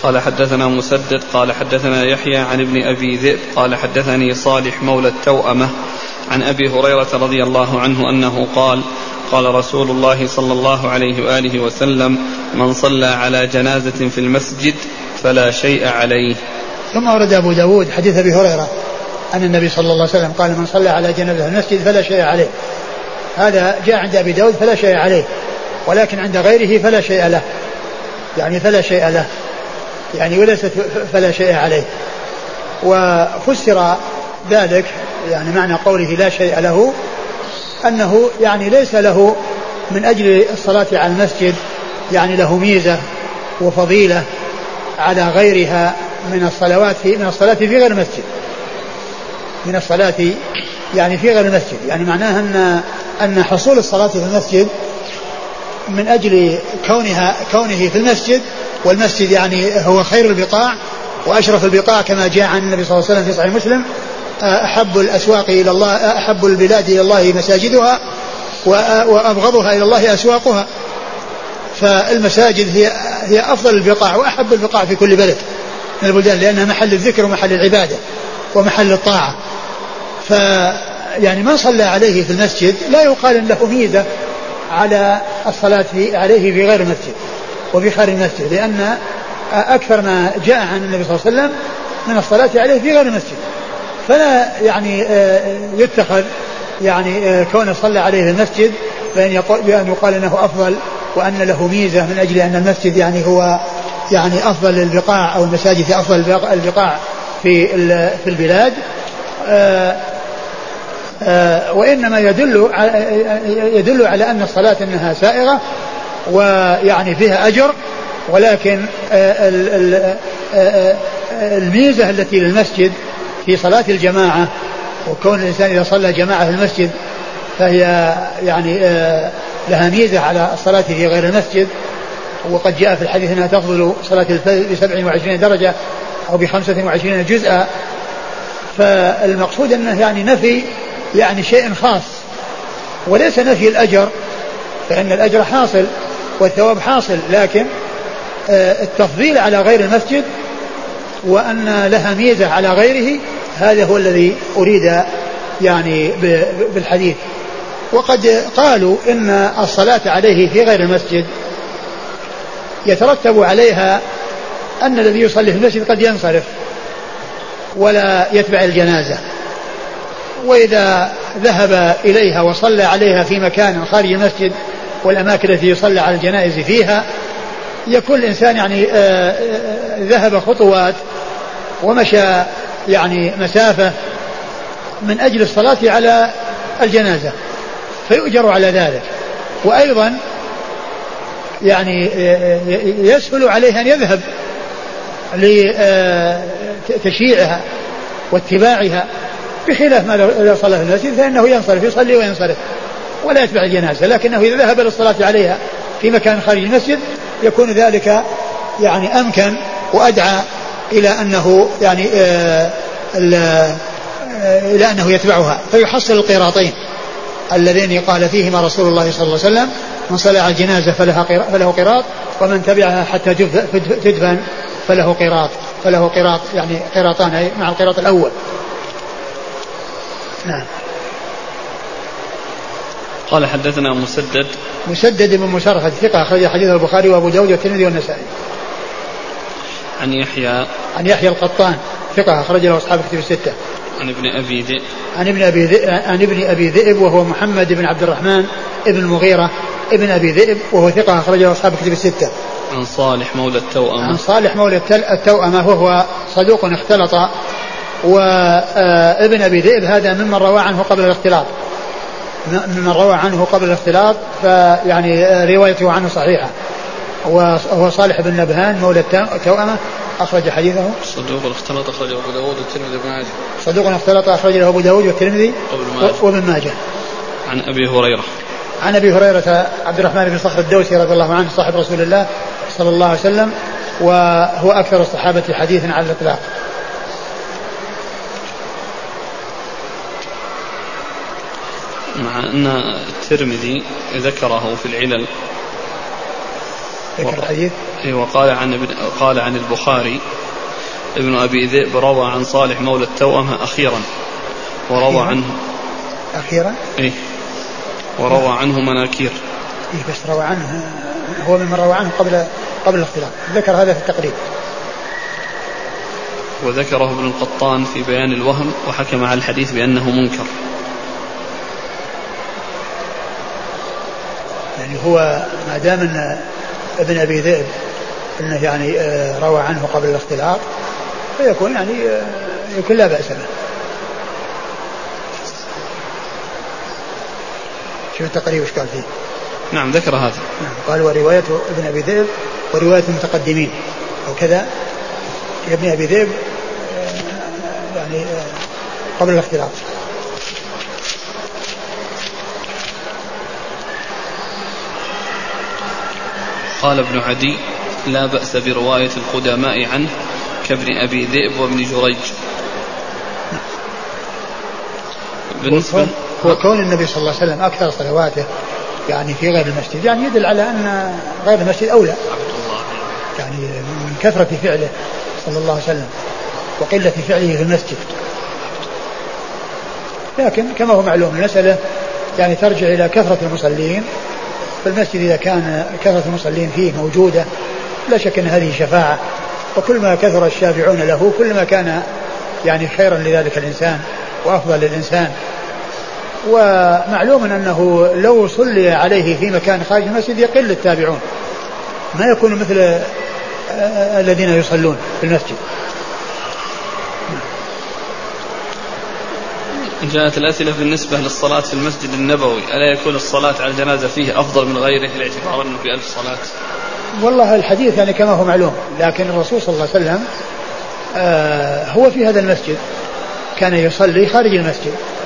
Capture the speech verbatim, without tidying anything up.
قال حدثنا مسدد قال حدثنا يحيى عن ابن أبي ذئب قال حدثني صالح مولى التوأمة عن أبي هريرة رضي الله عنه أنه قال قال رسول الله صلى الله عليه وآله وسلم من صلى على جنازة في المسجد فلا شيء عليه. ثم ورد أبو داود حديث أبي هريرة أن النبي صلى الله عليه وسلم قال من صلى على جنازة في المسجد فلا شيء عليه. هذا جاء عند أبي داود فلا شيء عليه، ولكن عند غيره فلا شيء له، يعني فلا شيء له يعني وليست فلا شيء عليه. وفسر ذلك يعني معنى قوله لا شيء له أنه يعني ليس له من أجل الصلاة على المسجد يعني له ميزة وفضيلة على غيرها من الصلوات في من الصلاة في غير المسجد من الصلاة يعني في غير المسجد يعني معناها أن أن حصول الصلاة في المسجد من أجل كونها كونه في المسجد، والمسجد يعني هو خير البقاع وأشرف البقاع كما جاء عن النبي صلى الله عليه وسلم في صحيح مسلم أحب الأسواق إلى الله أحب البلاد إلى الله مساجدها وأبغضها إلى الله أسواقها. فالمساجد هي هي أفضل البقاع وأحب البقاع في كل بلد من البلدان، لأنها محل الذكر ومحل العبادة ومحل الطاعة. فيعني من صلى عليه في المسجد لا يقال له ميزة على الصلاة عليه في غير المسجد وفي خارج المسجد، لأن أكثر ما جاء عن النبي صلى الله عليه وسلم من الصلاة عليه في غير المسجد، فلا يعني يتخذ يعني كون صلى عليه في المسجد بأن يقال أنه أفضل وأن له ميزة من أجل أن المسجد يعني هو يعني أفضل البقاع أو المساجد في أفضل البقاع في في البلاد. آآ آآ وإنما يدل يدل على أن الصلاة أنها سائغة ويعني فيها أجر، ولكن الميزة التي للمسجد في صلاة الجماعة وكون الإنسان إذا صلى جماعة في المسجد فهي يعني لها ميزة على الصلاة في غير المسجد. وقد جاء في الحديث أنها تفضل صلاة الفجر بسبع وعشرين درجة أو بخمسة وعشرين جزءا. فالمقصود أنه يعني نفي يعني شيء خاص وليس نفي الأجر، فإن الأجر حاصل والثواب حاصل، لكن التفضيل على غير المسجد وأن لها ميزة على غيره هذا هو الذي أريد يعني بالحديث. وقد قالوا إن الصلاة عليه في غير المسجد يترتب عليها أن الذي يصلي في المسجد قد ينصرف ولا يتبع الجنازة، وإذا ذهب إليها وصلى عليها في مكان خارج المسجد والأماكن التي يصلى على الجنائز فيها يكون الإنسان يعني ذهب خطوات ومشى يعني مسافة من أجل الصلاة على الجنازة فيؤجر على ذلك. وأيضا يعني يسهل عليه أن يذهب لتشييعها واتباعها، بخلاف ما لو صلى في المسجد فإنه ينصرف يصلي وينصرف ولا يتبع الجنازة، لكنه إذا ذهب للصلاة عليها في مكان خارج المسجد يكون ذلك يعني أمكن وأدعى إلى أنه يعني آه إلى أنه يتبعها فيحصل القيراطين اللذين قال فيهما رسول الله صلى الله عليه وسلم من صلى على الجنازة فله قيراط ومن تبعها حتى تدفن فله قيراط فله قيراط يعني قيراطان مع القيراط الأول. نعم. قال حدثنا مسدد مسدد بن مسرهد ثقة أخرج حديث البخاري وأبو داود والترمذي والنسائي. عن يحيى عن يحيى القطان ثقة أخرج له أصحاب الكتب الستة. عن ابن أبي ذئب عن ابن أبي ذئب عن ابن أبي ذئب وهو محمد بن عبد الرحمن ابن المغيرة ابن أبي ذئب وهو ثقة أخرج له أصحاب الكتب الستة. عن صالح مولى التوأمة عن صالح مولى التوأمة وهو صدوق اختلط، وابن أبي ذئب هذا ممن روى عنه قبل الاختلاط ممن روى عنه قبل الاختلاط فيعني روايته عنه صحيحة. وهو صالح بن نبهان مولى التوأمة أخرج حديثه صدوق اختلط أخرجه أبو داود والترمذي وابن ماجه صدوق اختلط أخرجه أبو داود والترمذي وابن ماجه. عن أبي هريرة عن أبي هريرة عبد الرحمن بن صخر الدوسي رضي الله عنه صاحب رسول الله صلى الله عليه وسلم وهو أكثر الصحابة حديثا على الإطلاق. مع أن الترمذي ذكره في العلل ذكر الحديث. وقال عن ابن قال عن البخاري ابن أبي ذئب روى عن صالح مولى التوأمة أخيرا وروى أخيرا عنه أخيرا إيه وروى عنه مناكير. إيه بس روى عنه هو ممن روى عنه قبل قبل الاختلاط، ذكر هذا في التقريب. وذكره ابن القطان في بيان الوهم وحكم على الحديث بأنه منكر. يعني هو ما دام ان ابن ابي ذئب انه يعني روى عنه قبل الاختلاط فيكون يعني يكون لا بأس به. شو التقريب ايش قال فيه؟ نعم ذكر هذا. نعم قال ورواية ابن ابي ذئب ورواية المتقدمين او كذا ابن ابي ذئب يعني قبل الاختلاط. قال ابن عدي لا بأس برواية القدماء عنه كابن أبي ذئب وابن جريج. بالنسبة هو كون النبي صلى الله عليه وسلم أكثر صلواته يعني في غير المسجد يعني يدل على أن غير المسجد أولى يعني من كثرة فعله صلى الله عليه وسلم وقلة فعله في المسجد. لكن كما هو معلوم المسألة يعني ترجع إلى كثرة المصلين في المسجد. إذا كان كثرة المصلين فيه موجودة لا شك أن هذه شفاعة، وكل ما كثر الشافعون له كل ما كان يعني خيرا لذلك الإنسان وأفضل للإنسان. ومعلوم أنه لو صلي عليه في مكان خارج المسجد يقل التابعون، ما يكون مثل الذين يصلون في المسجد. جاءت الأسئلة بالنسبة للصلاة في المسجد النبوي، ألا يكون الصلاة على الجنازة فيه أفضل من غيره باعتبار أنه بألف صلاة؟ والله الحديث يعني كما هو معلوم، لكن الرسول صلى الله عليه وسلم آه هو في هذا المسجد كان يصلي خارج المسجد